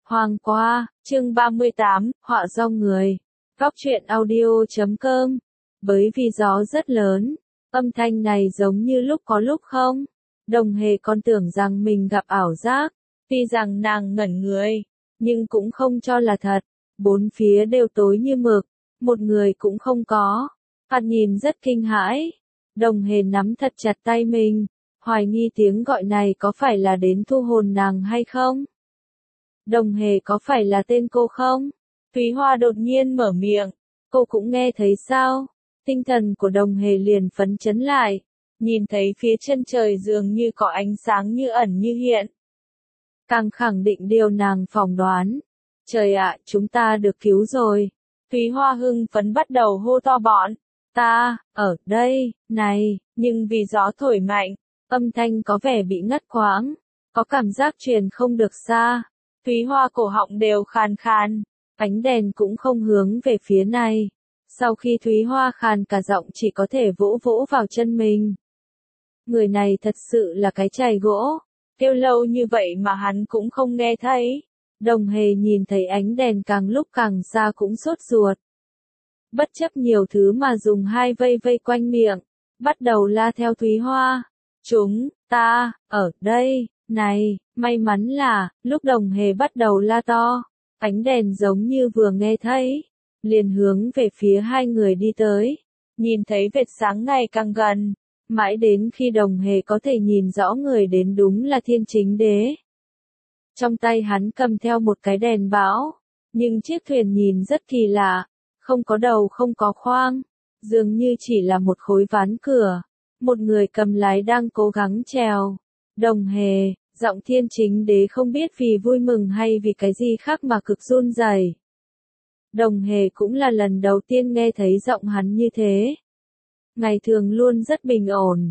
Hoàng qua, chương 38, họa do người. Góc truyện audio.com. Bởi vì gió rất lớn, âm thanh này giống như lúc có lúc không. Đồng Hề còn tưởng rằng mình gặp ảo giác, tuy rằng nàng ngẩn người, nhưng cũng không cho là thật. Bốn phía đều tối như mực, một người cũng không có. Thoạt nhìn rất kinh hãi. Đồng Hề nắm thật chặt tay mình, hoài nghi tiếng gọi này có phải là đến thu hồn nàng hay không? Đồng Hề có phải là tên cô không? Thúy Hoa đột nhiên mở miệng, cô cũng nghe thấy sao? Tinh thần của Đồng Hề liền phấn chấn lại, nhìn thấy phía chân trời dường như có ánh sáng như ẩn như hiện. Càng khẳng định điều nàng phỏng đoán. Trời ạ, chúng ta được cứu rồi. Thúy Hoa hưng phấn bắt đầu hô to bọn. Ta, ở đây, này, nhưng vì gió thổi mạnh, âm thanh có vẻ bị ngắt quãng, có cảm giác truyền không được xa. Thúy Hoa cổ họng đều khàn khàn, ánh đèn cũng không hướng về phía này. Sau khi Thúy Hoa khàn cả giọng chỉ có thể vỗ vỗ vào chân mình. Người này thật sự là cái chày gỗ, kêu lâu như vậy mà hắn cũng không nghe thấy. Đồng Hề nhìn thấy ánh đèn càng lúc càng xa cũng sốt ruột. Bất chấp nhiều thứ mà dùng hai vây vây quanh miệng, bắt đầu la theo Thúy Hoa. Chúng ta, ở đây, này, may mắn là, lúc Đồng Hề bắt đầu la to, ánh đèn giống như vừa nghe thấy, liền hướng về phía hai người đi tới, nhìn thấy vệt sáng ngày càng gần, mãi đến khi Đồng Hề có thể nhìn rõ người đến đúng là Thiên Chính Đế. Trong tay hắn cầm theo một cái đèn bão, nhưng chiếc thuyền nhìn rất kỳ lạ, không có đầu không có khoang, dường như chỉ là một khối ván cửa, một người cầm lái đang cố gắng trèo. Đồng Hề, giọng Thiên Chính Đế không biết vì vui mừng hay vì cái gì khác mà cực run rẩy. Đồng Hề cũng là lần đầu tiên nghe thấy giọng hắn như thế. Ngày thường luôn rất bình ổn.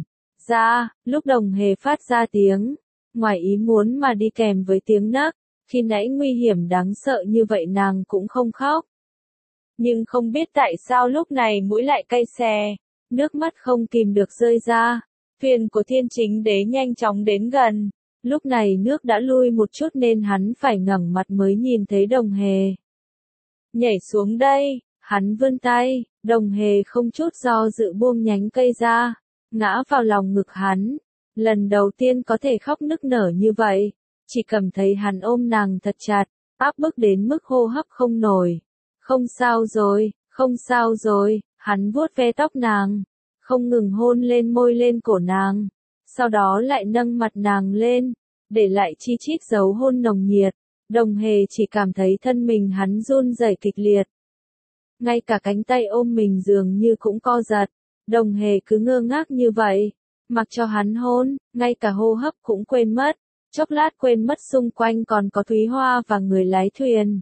Lúc Đồng Hề phát ra tiếng, ngoài ý muốn mà đi kèm với tiếng nấc, khi nãy nguy hiểm đáng sợ như vậy nàng cũng không khóc. Nhưng không biết tại sao lúc này mũi lại cay xè, nước mắt không kìm được rơi ra. Thuyền của Thiên Chính Đế nhanh chóng đến gần, lúc này nước đã lui một chút nên hắn phải ngẩng mặt mới nhìn thấy Đồng Hề. Nhảy xuống đây, hắn vươn tay, Đồng Hề không chút do dự buông nhánh cây ra, ngã vào lòng ngực hắn. Lần đầu tiên có thể khóc nức nở như vậy, chỉ cảm thấy hắn ôm nàng thật chặt, áp bức đến mức hô hấp không nổi. Không sao rồi, hắn vuốt ve tóc nàng, không ngừng hôn lên môi lên cổ nàng, sau đó lại nâng mặt nàng lên, để lại chi chít dấu hôn nồng nhiệt. Đồng Hề chỉ cảm thấy thân mình hắn run rẩy kịch liệt. Ngay cả cánh tay ôm mình dường như cũng co giật. Đồng Hề cứ ngơ ngác như vậy, mặc cho hắn hôn, ngay cả hô hấp cũng quên mất, chốc lát quên mất xung quanh còn có Thúy Hoa và người lái thuyền.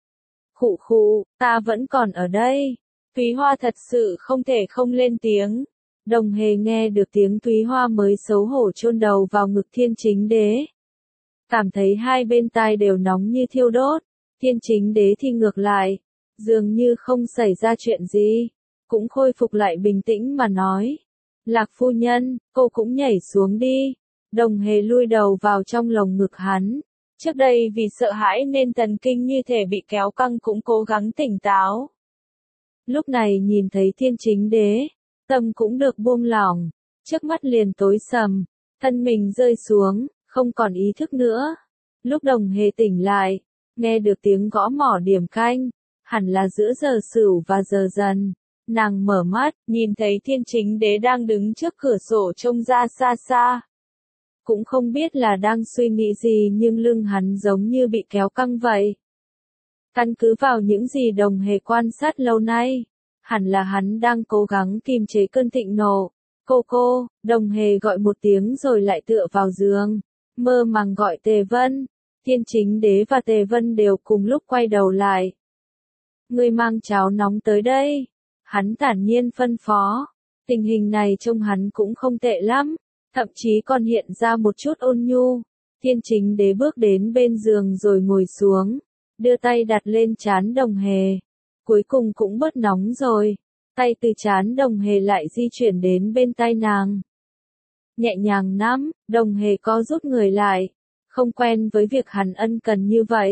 Khụ, ta vẫn còn ở đây. Thúy Hoa thật sự không thể không lên tiếng. Đồng Hề nghe được tiếng Thúy Hoa mới xấu hổ chôn đầu vào ngực Thiên Chính Đế. Cảm thấy hai bên tai đều nóng như thiêu đốt. Thiên Chính Đế thì ngược lại, dường như không xảy ra chuyện gì, cũng khôi phục lại bình tĩnh mà nói. Lạc phu nhân, cô cũng nhảy xuống đi. Đồng Hề lui đầu vào trong lồng ngực hắn. Trước đây vì sợ hãi nên thần kinh như thể bị kéo căng cũng cố gắng tỉnh táo. Lúc này nhìn thấy Thiên Chính Đế, tâm cũng được buông lỏng, trước mắt liền tối sầm, thân mình rơi xuống, không còn ý thức nữa. Lúc Đồng Hề tỉnh lại, nghe được tiếng gõ mỏ điểm canh, hẳn là giữa giờ Sửu và giờ Dần. Nàng mở mắt, nhìn thấy Thiên Chính Đế đang đứng trước cửa sổ trông ra xa xa. Cũng không biết là đang suy nghĩ gì nhưng lưng hắn giống như bị kéo căng vậy. Căn cứ vào những gì Đồng Hề quan sát lâu nay, hẳn là hắn đang cố gắng kiềm chế cơn thịnh nộ. Cô, Đồng Hề gọi một tiếng rồi lại tựa vào giường, mơ màng gọi Tề Vân. Thiên Chính Đế và Tề Vân đều cùng lúc quay đầu lại. Người mang cháo nóng tới đây. Hắn thản nhiên phân phó. Tình hình này trông hắn cũng không tệ lắm, thậm chí còn hiện ra một chút ôn nhu. Thiên Chính Đế bước đến bên giường rồi ngồi xuống, đưa tay đặt lên trán Đồng Hề. Cuối cùng cũng bớt nóng rồi. Tay từ trán Đồng Hề lại di chuyển đến bên tai nàng. Nhẹ nhàng nắm, Đồng Hề co rút người lại. Không quen với việc hắn ân cần như vậy.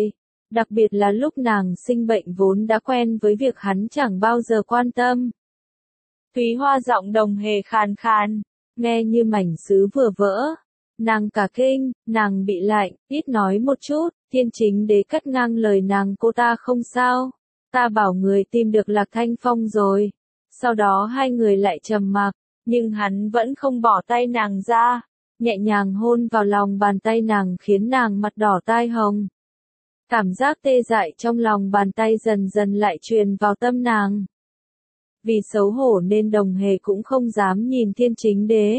Đặc biệt là lúc nàng sinh bệnh vốn đã quen với việc hắn chẳng bao giờ quan tâm. Thúy Hoa giọng Đồng Hề khàn khàn, nghe như mảnh sứ vừa vỡ. Nàng cả kinh, nàng bị lạnh, ít nói một chút, Thiên Chính Đế cắt ngang lời nàng, cô ta không sao. Ta bảo người tìm được Lạc Thanh Phong rồi. Sau đó hai người lại trầm mặc, nhưng hắn vẫn không bỏ tay nàng ra, nhẹ nhàng hôn vào lòng bàn tay nàng khiến nàng mặt đỏ tai hồng. Cảm giác tê dại trong lòng bàn tay dần dần lại truyền vào tâm nàng. Vì xấu hổ nên Đồng Hề cũng không dám nhìn Thiên Chính Đế.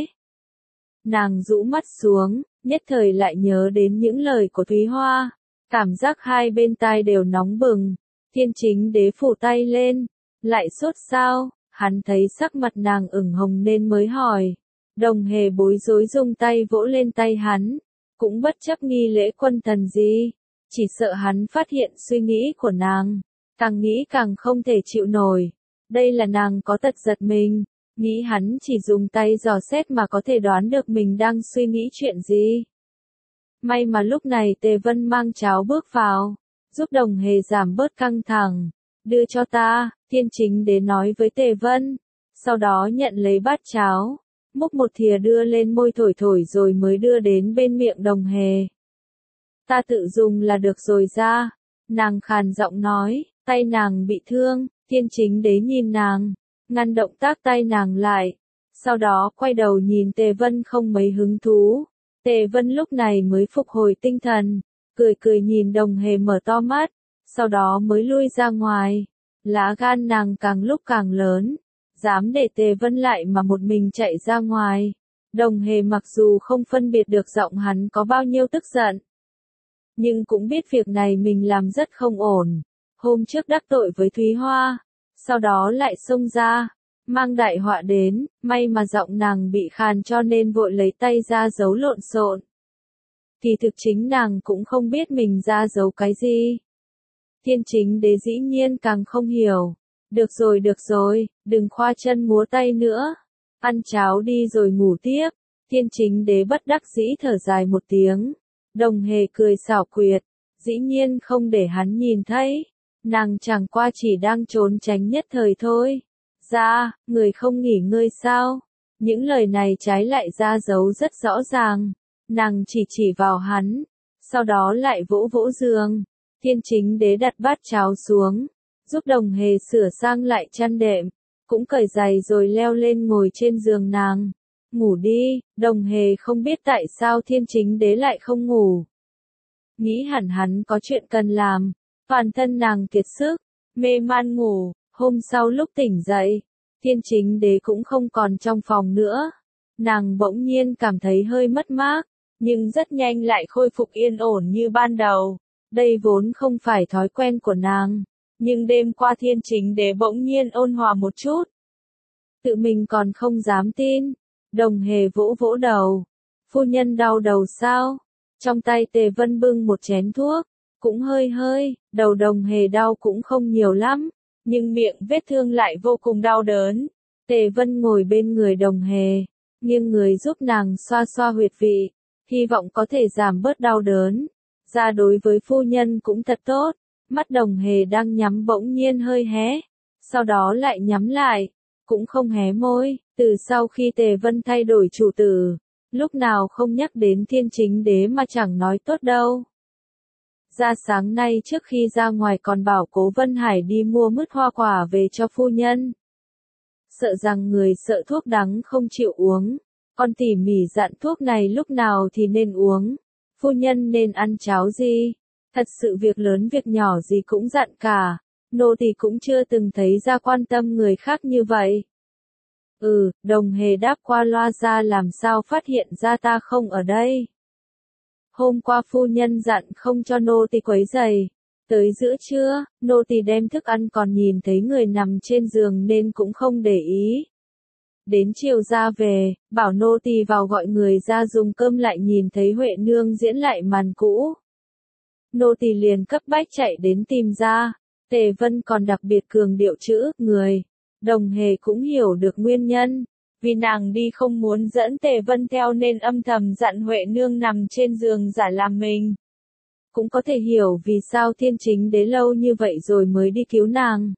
Nàng rũ mắt xuống, nhất thời lại nhớ đến những lời của Thúy Hoa. Cảm giác hai bên tai đều nóng bừng. Thiên Chính Đế phủ tay lên. Lại sốt sao? Hắn thấy sắc mặt nàng ửng hồng nên mới hỏi. Đồng Hề bối rối dùng tay vỗ lên tay hắn. Cũng bất chấp nghi lễ quân thần gì. Chỉ sợ hắn phát hiện suy nghĩ của nàng. Càng nghĩ càng không thể chịu nổi. Đây là nàng có tật giật mình. Nghĩ hắn chỉ dùng tay dò xét mà có thể đoán được mình đang suy nghĩ chuyện gì. May mà lúc này Tề Vân mang cháo bước vào, giúp Đồng Hề giảm bớt căng thẳng. Đưa cho ta, Thiên Chính Đế nói với Tề Vân. Sau đó nhận lấy bát cháo, múc một thìa đưa lên môi thổi thổi rồi mới đưa đến bên miệng Đồng Hề. Ta tự dùng là được rồi ra. Nàng khàn giọng nói, tay nàng bị thương. Thiên Chính Đế nhìn nàng, ngăn động tác tay nàng lại. Sau đó quay đầu nhìn Tề Vân không mấy hứng thú. Tề Vân lúc này mới phục hồi tinh thần, cười cười nhìn Đồng Hề mở to mắt, sau đó mới lui ra ngoài. Lá gan nàng càng lúc càng lớn, dám để Tề Vân lại mà một mình chạy ra ngoài. Đồng Hề mặc dù không phân biệt được giọng hắn có bao nhiêu tức giận, nhưng cũng biết việc này mình làm rất không ổn. Hôm trước đắc tội với Thúy Hoa, sau đó lại xông ra, mang đại họa đến, may mà giọng nàng bị khàn cho nên vội lấy tay ra giấu lộn xộn. Kỳ thực chính nàng cũng không biết mình ra giấu cái gì. Thiên Chính Đế dĩ nhiên càng không hiểu. Được rồi, đừng khoa chân múa tay nữa. Ăn cháo đi rồi ngủ tiếp. Thiên Chính Đế bất đắc dĩ thở dài một tiếng. Đồng Hề cười xảo quyệt, dĩ nhiên không để hắn nhìn thấy. Nàng chẳng qua chỉ đang trốn tránh nhất thời thôi. Ra, người không nghỉ ngơi sao? Những lời này trái lại ra dấu rất rõ ràng. Nàng chỉ vào hắn, sau đó lại vỗ vỗ giường. Thiên Chính Đế đặt bát cháo xuống, giúp Đồng Hề sửa sang lại chăn đệm, cũng cởi giày rồi leo lên ngồi trên giường nàng. Ngủ đi. Đồng Hề không biết tại sao Thiên Chính Đế lại không ngủ. Nghĩ hẳn hắn có chuyện cần làm. Toàn thân nàng kiệt sức, mê man ngủ. Hôm sau lúc tỉnh dậy, Thiên Chính Đế cũng không còn trong phòng nữa. Nàng bỗng nhiên cảm thấy hơi mất mát, nhưng rất nhanh lại khôi phục yên ổn như ban đầu. Đây vốn không phải thói quen của nàng, nhưng đêm qua Thiên Chính Đế bỗng nhiên ôn hòa một chút. Tự mình còn không dám tin. Đồng Hề vỗ vỗ đầu. Phu nhân đau đầu sao? Trong tay Tề Vân bưng một chén thuốc, cũng hơi, đầu Đồng Hề đau cũng không nhiều lắm, nhưng miệng vết thương lại vô cùng đau đớn. Tề Vân ngồi bên người Đồng Hề, nghiêng người giúp nàng xoa xoa huyệt vị, hy vọng có thể giảm bớt đau đớn. Ra đối với phu nhân cũng thật tốt. Mắt Đồng Hề đang nhắm bỗng nhiên hơi hé, sau đó lại nhắm lại, cũng không hé môi. Từ sau khi Tề Vân thay đổi chủ tử, lúc nào không nhắc đến Thiên Chính Đế mà chẳng nói tốt đâu. Ra sáng nay trước khi ra ngoài còn bảo Cố Vân Hải đi mua mứt hoa quả về cho phu nhân. Sợ rằng người sợ thuốc đắng không chịu uống, con tỉ mỉ dặn thuốc này lúc nào thì nên uống, phu nhân nên ăn cháo gì. Thật sự việc lớn việc nhỏ gì cũng dặn cả, nô tỳ cũng chưa từng thấy ra quan tâm người khác như vậy. Đồng Hề đáp qua loa, ra làm sao phát hiện ra ta không ở đây. Hôm qua phu nhân dặn không cho nô tỳ quấy rầy. Tới giữa trưa, nô tỳ đem thức ăn còn nhìn thấy người nằm trên giường nên cũng không để ý. Đến chiều ra về, bảo nô tỳ vào gọi người ra dùng cơm lại nhìn thấy Huệ Nương diễn lại màn cũ. Nô tỳ liền cấp bách chạy đến tìm ra. Tề Vân còn đặc biệt cường điệu chữ người. Đồng Hề cũng hiểu được nguyên nhân. Vì nàng đi không muốn dẫn Tề Vân theo nên âm thầm dặn Huệ Nương nằm trên giường giả làm mình. cũng có thể hiểu vì sao Thiên Chính Đế lâu như vậy rồi mới đi cứu nàng.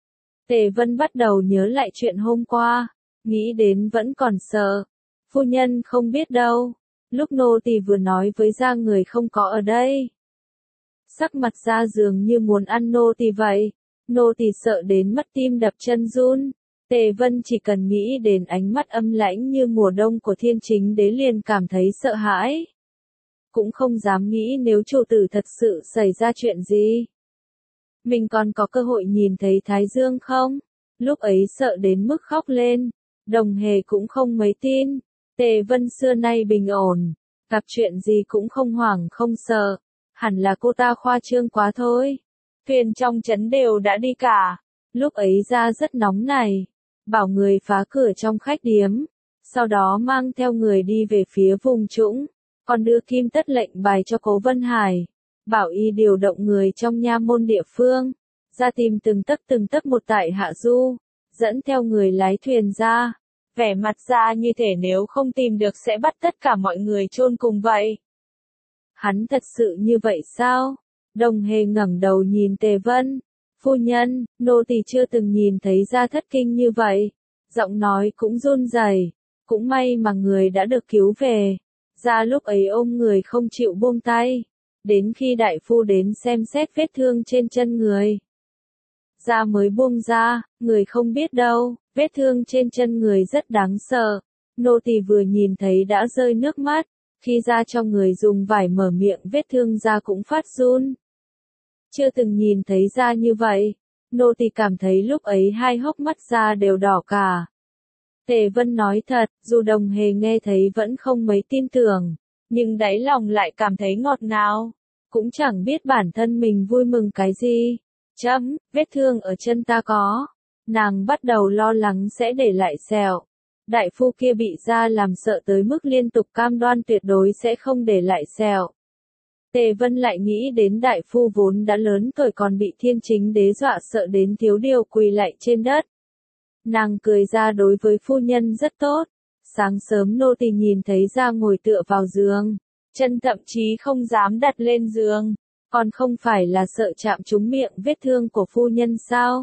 Tề Vân bắt đầu nhớ lại chuyện hôm qua, nghĩ đến vẫn còn sợ. Phu nhân không biết đâu, lúc nô tỳ vừa nói với gia người không có ở đây. Sắc mặt gia dường như muốn ăn nô tỳ vậy, nô tỳ sợ đến mất tim đập chân run. Tề Vân chỉ cần nghĩ đến ánh mắt âm lãnh như mùa đông của Thiên Chính Đế liền cảm thấy sợ hãi. Cũng không dám nghĩ nếu chủ tử thật sự xảy ra chuyện gì. Mình còn có cơ hội nhìn thấy Thái Dương không? Lúc ấy sợ đến mức khóc lên. Đồng Hề cũng không mấy tin. Tề Vân xưa nay bình ổn, gặp chuyện gì cũng không hoảng không sợ. Hẳn là cô ta khoa trương quá thôi. Thuyền trong trấn đều đã đi cả. Lúc ấy ra rất nóng này. Bảo người phá cửa trong khách điếm. Sau đó mang theo người đi về phía vùng trũng. Còn đưa kim tất lệnh bài cho Cố Vân Hải. Bảo y điều động người trong nha môn địa phương. Ra tìm từng tấc một tại Hạ Du. Dẫn theo người lái thuyền ra. Vẻ mặt ra như thể nếu không tìm được sẽ bắt tất cả mọi người chôn cùng vậy. Hắn thật sự như vậy sao? Đồng Hề ngẩng đầu nhìn Tề Vân. Phu nhân, nô tỳ chưa từng nhìn thấy gia thất kinh như vậy. Giọng nói cũng run rẩy. Cũng may mà người đã được cứu về. Gia lúc ấy ôm người không chịu buông tay. Đến khi đại phu đến xem xét vết thương trên chân người. Gia mới buông ra, người không biết đâu, vết thương trên chân người rất đáng sợ. Nô tỳ vừa nhìn thấy đã rơi nước mắt. Khi Gia cho người dùng vải mở miệng vết thương Gia cũng phát run. Chưa từng nhìn thấy Gia như vậy. Nô tỳ cảm thấy lúc ấy hai hốc mắt Gia đều đỏ cả. Tề Vân nói thật, dù Đồng Hề nghe thấy vẫn không mấy tin tưởng, nhưng đáy lòng lại cảm thấy ngọt ngào. Cũng chẳng biết bản thân mình vui mừng cái gì. Chấm, vết thương ở chân ta có. Nàng bắt đầu lo lắng sẽ để lại sẹo. Đại phu kia bị Gia làm sợ tới mức liên tục cam đoan tuyệt đối sẽ không để lại sẹo. Tề Vân lại nghĩ đến đại phu vốn đã lớn tuổi còn bị Thiên Chính Đế dọa sợ đến thiếu điều quỳ lại trên đất. Nàng cười ra đối với phu nhân rất tốt. Sáng sớm nô tỳ nhìn thấy Gia ngồi tựa vào giường. Chân thậm chí không dám đặt lên giường. Còn không phải là sợ chạm trúng miệng vết thương của phu nhân sao?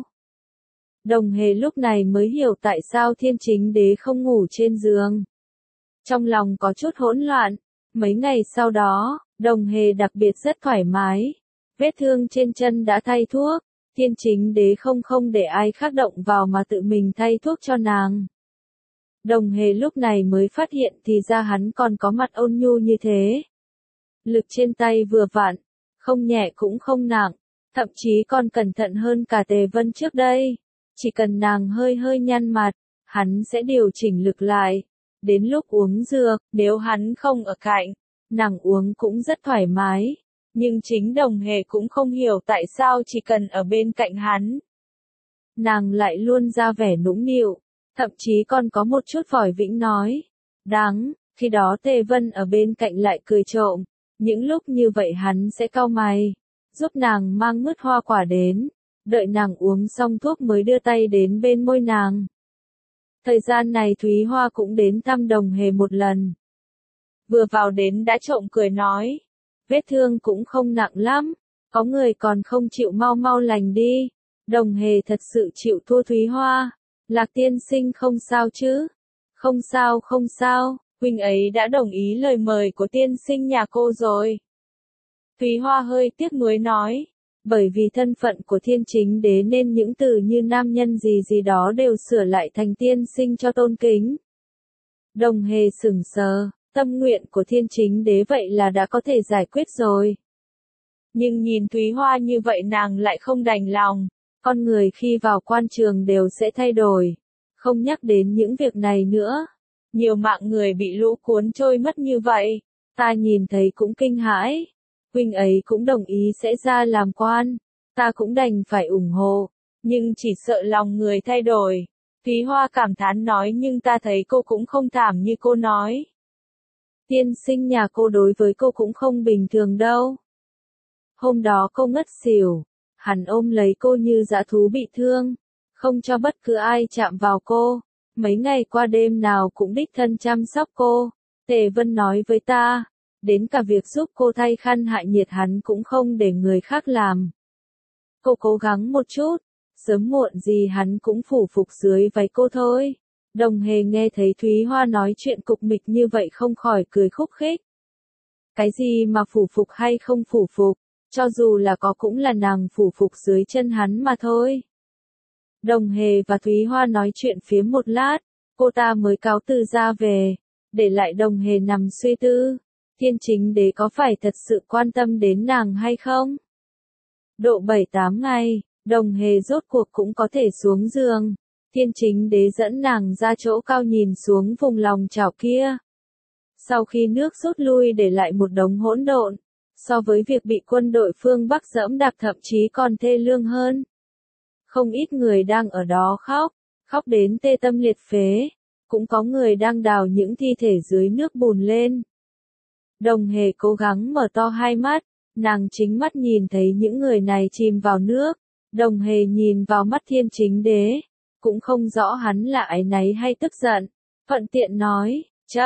Đồng Hề lúc này mới hiểu tại sao Thiên Chính Đế không ngủ trên giường. Trong lòng có chút hỗn loạn. Mấy ngày sau đó, Đồng Hề đặc biệt rất thoải mái. Vết thương trên chân đã thay thuốc. Thiên Chính Đế không để ai khác động vào mà tự mình thay thuốc cho nàng. Đồng Hề lúc này mới phát hiện thì ra hắn còn có mặt ôn nhu như thế. Lực trên tay vừa vặn, không nhẹ cũng không nặng, thậm chí còn cẩn thận hơn cả Tề Vân trước đây. Chỉ cần nàng hơi nhăn mặt, hắn sẽ điều chỉnh lực lại. Đến lúc uống dược, nếu hắn không ở cạnh, nàng uống cũng rất thoải mái. Nhưng chính Đồng Hề cũng không hiểu tại sao chỉ cần ở bên cạnh hắn. Nàng lại luôn ra vẻ nũng nịu, thậm chí còn có một chút vòi vĩnh nói. Đáng, khi đó Tề Vân ở bên cạnh lại cười trộm. Những lúc như vậy hắn sẽ cau mày, giúp nàng mang mứt hoa quả đến. Đợi nàng uống xong thuốc mới đưa tay đến bên môi nàng. Thời gian này Thúy Hoa cũng đến thăm Đồng Hề một lần. Vừa vào đến đã trộm cười nói. Vết thương cũng không nặng lắm. Có người còn không chịu mau lành đi. Đồng Hề thật sự chịu thua Thúy Hoa. Lạc tiên sinh không sao chứ? Không sao. Huynh ấy đã đồng ý lời mời của tiên sinh nhà cô rồi. Thúy Hoa hơi tiếc nuối nói. Bởi vì thân phận của Thiên Chính Đế nên những từ như nam nhân gì đó đều sửa lại thành tiên sinh cho tôn kính. Đồng Hề sững sờ, tâm nguyện của Thiên Chính Đế vậy là đã có thể giải quyết rồi. Nhưng nhìn Thúy Hoa như vậy nàng lại không đành lòng. Con người khi vào quan trường đều sẽ thay đổi. Không nhắc đến những việc này nữa. Nhiều mạng người bị lũ cuốn trôi mất như vậy. Ta nhìn thấy cũng kinh hãi. Huynh ấy cũng đồng ý sẽ ra làm quan. Ta cũng đành phải ủng hộ. Nhưng chỉ sợ lòng người thay đổi. Thúy Hoa cảm thán nói nhưng ta thấy cô cũng không thảm như cô nói. Tiên sinh nhà cô đối với cô cũng không bình thường đâu. Hôm đó cô ngất xỉu. Hắn ôm lấy cô như dã thú bị thương. Không cho bất cứ ai chạm vào cô. Mấy ngày qua đêm nào cũng đích thân chăm sóc cô. Tề Vân nói với ta. đến cả việc giúp cô thay khăn hạ nhiệt hắn cũng không để người khác làm. Cô cố gắng một chút, sớm muộn gì hắn cũng phủ phục dưới váy cô thôi. Đồng Hề nghe thấy Thúy Hoa nói chuyện cục mịch như vậy không khỏi cười khúc khích. Cái gì mà phủ phục hay không phủ phục, cho dù là có cũng là nàng phủ phục dưới chân hắn mà thôi. Đồng Hề và Thúy Hoa nói chuyện phiếm một lát, cô ta mới cáo từ ra về, để lại Đồng Hề nằm suy tư, Thiên Chính Đế có phải thật sự quan tâm đến nàng hay không? Độ 7-8 ngày, Đồng Hề rốt cuộc cũng có thể xuống giường, Thiên Chính Đế dẫn nàng ra chỗ cao nhìn xuống vùng lòng chảo kia. Sau khi nước rút lui để lại một đống hỗn độn, so với việc bị quân đội phương Bắc giẫm đạp thậm chí còn thê lương hơn. Không ít người đang ở đó khóc đến tê tâm liệt phế, cũng có người đang đào những thi thể dưới nước bùn lên. Đồng Hề cố gắng mở to hai mắt, nàng chính mắt nhìn thấy những người này chìm vào nước. Đồng Hề nhìn vào mắt Thiên Chính Đế, cũng không rõ hắn là áy náy hay tức giận, thuận tiện nói,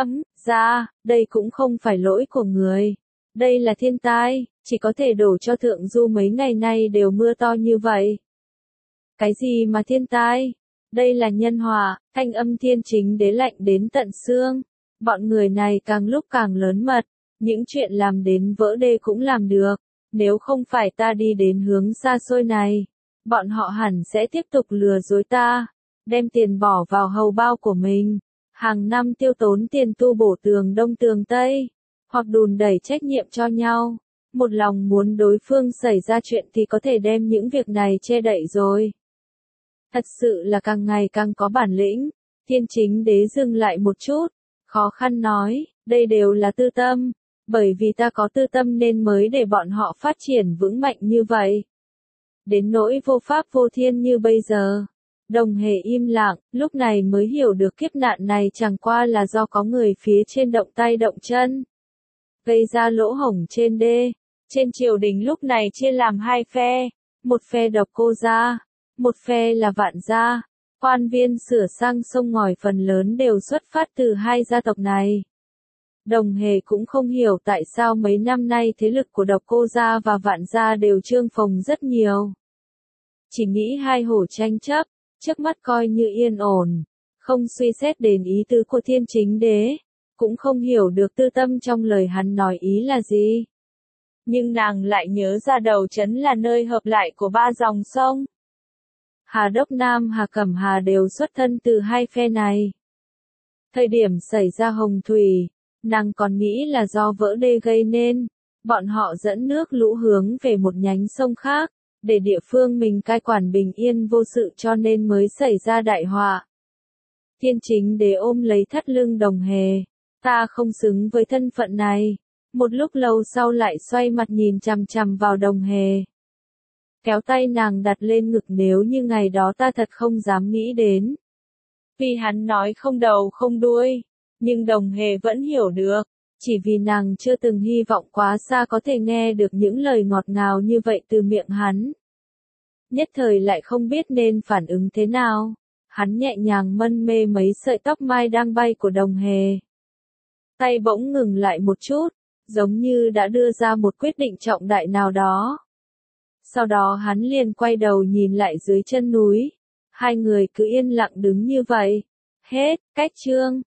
ra, đây cũng không phải lỗi của người. Đây là thiên tai, chỉ có thể đổ cho Thượng Du mấy ngày nay đều mưa to như vậy. Cái gì mà thiên tai? Đây là nhân họa, thanh âm Thiên Chính Đế lạnh đến tận xương. Bọn người này càng lúc càng lớn mật, những chuyện làm đến vỡ đê cũng làm được. Nếu không phải ta đi đến hướng xa xôi này, bọn họ hẳn sẽ tiếp tục lừa dối ta, đem tiền bỏ vào hầu bao của mình. Hàng năm tiêu tốn tiền tu bổ tường Đông tường Tây, hoặc đùn đẩy trách nhiệm cho nhau. Một lòng muốn đối phương xảy ra chuyện thì có thể đem những việc này che đậy rồi. Thật sự là càng ngày càng có bản lĩnh. Thiên Chính Đế dừng lại một chút, khó khăn nói, đây đều là tư tâm, bởi vì ta có tư tâm nên mới để bọn họ phát triển vững mạnh như vậy. Đến nỗi vô pháp vô thiên như bây giờ. Đồng Hề im lặng, lúc này mới hiểu được kiếp nạn này chẳng qua là do có người phía trên động tay động chân, gây ra lỗ hổng trên đê. Trên triều đình lúc này chia làm hai phe, một phe Độc Cô gia, một phe là Vạn gia. Quan viên sửa sang sông ngòi phần lớn đều xuất phát từ hai gia tộc này. Đồng Hề cũng không hiểu tại sao mấy năm nay thế lực của Độc Cô gia và Vạn gia đều trương phồng rất nhiều. Chỉ nghĩ hai hổ tranh chấp, trước mắt coi như yên ổn, không suy xét đến ý tứ của Thiên Chính Đế, cũng không hiểu được tư tâm trong lời hắn nói ý là gì. Nhưng nàng lại nhớ ra Đầu Trấn là nơi hợp lại của ba dòng sông. Hà Đốc Nam Hà Cẩm Hà đều xuất thân từ hai phe này. Thời điểm xảy ra hồng thủy, nàng còn nghĩ là do vỡ đê gây nên, bọn họ dẫn nước lũ hướng về một nhánh sông khác, để địa phương mình cai quản bình yên vô sự cho nên mới xảy ra đại họa. Thiên Chính Đế ôm lấy thắt lưng Đồng Hề, ta không xứng với thân phận này. Một lúc lâu sau lại xoay mặt nhìn chằm chằm vào Đồng Hề, kéo tay nàng đặt lên ngực, nếu như ngày đó ta thật không dám nghĩ đến. Vì hắn nói không đầu không đuôi, nhưng Đồng Hề vẫn hiểu được, chỉ vì nàng chưa từng hy vọng quá xa có thể nghe được những lời ngọt ngào như vậy từ miệng hắn. Nhất thời lại không biết nên phản ứng thế nào, hắn nhẹ nhàng mân mê mấy sợi tóc mai đang bay của Đồng Hề. Tay bỗng ngừng lại một chút, giống như đã đưa ra một quyết định trọng đại nào đó. Sau đó hắn liền quay đầu nhìn lại dưới chân núi. Hai người cứ yên lặng đứng như vậy. Hết, cách chương.